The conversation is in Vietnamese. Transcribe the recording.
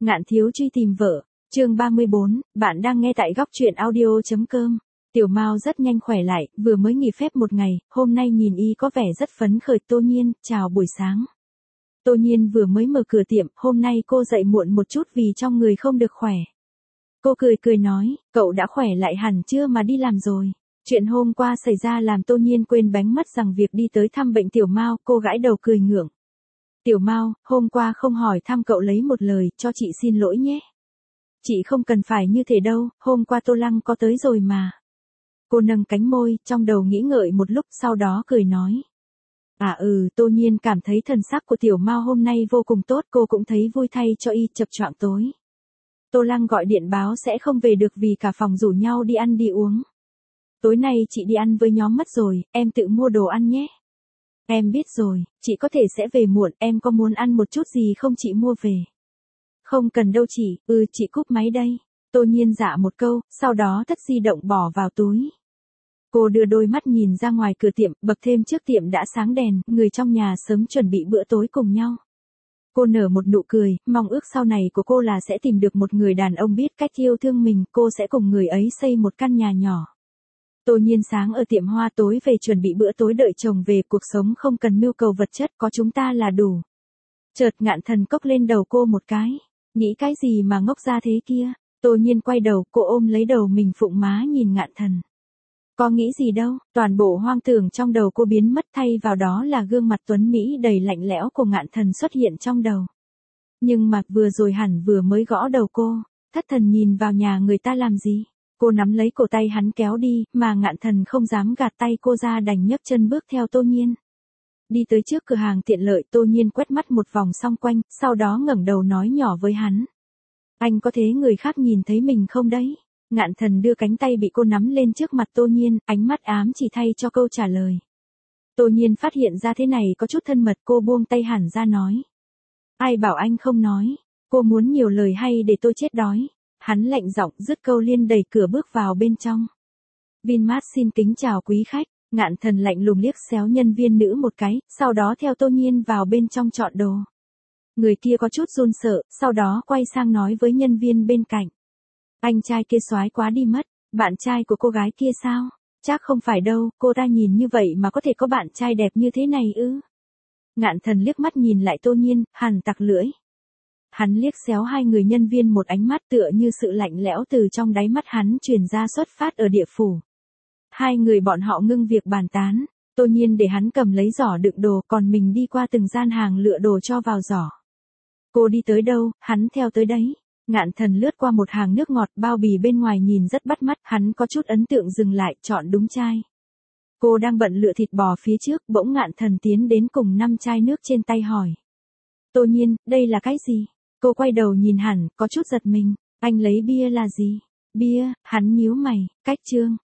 Ngạn thiếu truy tìm vợ, chương 34, bạn đang nghe tại góc truyện audio.com. Tiểu Mao rất nhanh khỏe lại, vừa mới nghỉ phép một ngày, hôm nay nhìn y có vẻ rất phấn khởi. Tô Nhiên, chào buổi sáng. Tô Nhiên vừa mới mở cửa tiệm, hôm nay cô dậy muộn một chút vì trong người không được khỏe. Cô cười cười nói, cậu đã khỏe lại hẳn chưa mà đi làm rồi. Chuyện hôm qua xảy ra làm Tô Nhiên quên bánh mất rằng việc đi tới thăm bệnh Tiểu Mao, cô gãi đầu cười ngượng. Tiểu Mao, hôm qua không hỏi thăm cậu lấy một lời, cho chị xin lỗi nhé. Chị không cần phải như thế đâu, hôm qua Tô Lăng có tới rồi mà. Cô nâng cánh môi, trong đầu nghĩ ngợi một lúc sau đó cười nói. Tô Nhiên cảm thấy thần sắc của Tiểu Mao hôm nay vô cùng tốt, cô cũng thấy vui thay cho y. Chập choạng tối. Tô Lăng gọi điện báo sẽ không về được vì cả phòng rủ nhau đi ăn đi uống. Tối nay chị đi ăn với nhóm mất rồi, em tự mua đồ ăn nhé. Em biết rồi, chị có thể sẽ về muộn, em có muốn ăn một chút gì không chị mua về. Không cần đâu chị, chị cúp máy đây. Tô Nhiên dạ một câu, sau đó cất di động bỏ vào túi. Cô đưa đôi mắt nhìn ra ngoài cửa tiệm, bậc thêm trước tiệm đã sáng đèn, người trong nhà sớm chuẩn bị bữa tối cùng nhau. Cô nở một nụ cười, mong ước sau này của cô là sẽ tìm được một người đàn ông biết cách yêu thương mình, cô sẽ cùng người ấy xây một căn nhà nhỏ. Tô Nhiên sáng ở tiệm hoa, tối về chuẩn bị bữa tối đợi chồng về, cuộc sống không cần mưu cầu vật chất, có chúng ta là đủ. Chợt Ngạn Thần cốc lên đầu cô một cái. Nghĩ cái gì mà ngốc ra thế kia? Tô Nhiên quay đầu, cô ôm lấy đầu mình phụng má nhìn Ngạn Thần. Có nghĩ gì đâu, toàn bộ hoang tưởng trong đầu cô biến mất, thay vào đó là gương mặt tuấn Mỹ đầy lạnh lẽo của Ngạn Thần xuất hiện trong đầu. Nhưng mà vừa rồi hẳn vừa mới gõ đầu cô, thất thần nhìn vào nhà người ta làm gì? Cô nắm lấy cổ tay hắn kéo đi, mà Ngạn Thần không dám gạt tay cô ra đành nhấc chân bước theo Tô Nhiên. Đi tới trước cửa hàng tiện lợi, Tô Nhiên quét mắt một vòng xung quanh, sau đó ngẩng đầu nói nhỏ với hắn. Anh có thế người khác nhìn thấy mình không đấy? Ngạn Thần đưa cánh tay bị cô nắm lên trước mặt Tô Nhiên, ánh mắt ám chỉ thay cho câu trả lời. Tô Nhiên phát hiện ra thế này có chút thân mật, cô buông tay hẳn ra nói. Ai bảo anh không nói, cô muốn nhiều lời hay để tôi chết đói. Hắn lạnh giọng dứt câu liên đẩy cửa bước vào bên trong. Vinmart xin kính chào quý khách. Ngạn Thần lạnh lùng liếc xéo nhân viên nữ một cái, sau đó theo Tô Nhiên vào bên trong chọn đồ. Người kia có chút run sợ, sau đó quay sang nói với nhân viên bên cạnh. Anh trai kia soái quá đi mất, bạn trai của cô gái kia sao? Chắc không phải đâu, cô ta nhìn như vậy mà có thể có bạn trai đẹp như thế này ư? Ngạn Thần liếc mắt nhìn lại Tô Nhiên, hằn tặc lưỡi. Hắn liếc xéo hai người nhân viên một ánh mắt tựa như sự lạnh lẽo từ trong đáy mắt hắn truyền ra xuất phát ở địa phủ. Hai người bọn họ ngưng việc bàn tán, Tô Nhiên để hắn cầm lấy giỏ đựng đồ, còn mình đi qua từng gian hàng lựa đồ cho vào giỏ. Cô đi tới đâu, hắn theo tới đấy. Ngạn Thần lướt qua một hàng nước ngọt, bao bì bên ngoài nhìn rất bắt mắt, hắn có chút ấn tượng dừng lại, chọn đúng chai. Cô đang bận lựa thịt bò phía trước, bỗng Ngạn Thần tiến đến cùng 5 chai nước trên tay hỏi. Tô Nhiên, đây là cái gì? Cô quay đầu nhìn hẳn, có chút giật mình. Anh lấy bia là gì? Bia, hắn nhíu mày, cách chương.